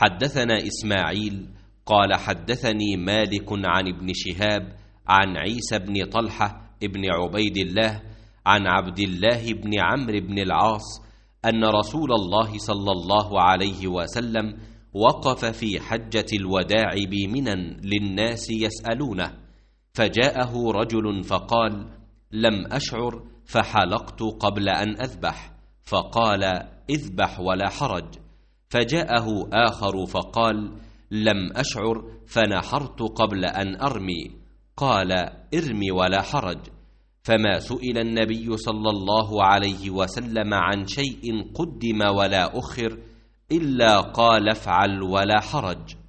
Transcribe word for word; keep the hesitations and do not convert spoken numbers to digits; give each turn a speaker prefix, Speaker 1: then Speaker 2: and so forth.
Speaker 1: حدثنا إسماعيل قال حدثني مالك عن ابن شهاب عن عيسى بن طلحة ابن عبيد الله عن عبد الله بن عمرو بن العاص أن رسول الله صلى الله عليه وسلم وقف في حجة الوداع بمنى للناس يسألونه، فجاءه رجل فقال: لم أشعر فحلقت قبل أن أذبح، فقال: اذبح ولا حرج. فجاءه آخر فقال: لم أشعر فنحرت قبل أن أرمي، قال: ارمي ولا حرج. فما سئل النبي صلى الله عليه وسلم عن شيء قدم ولا أخر إلا قال: افعل ولا حرج.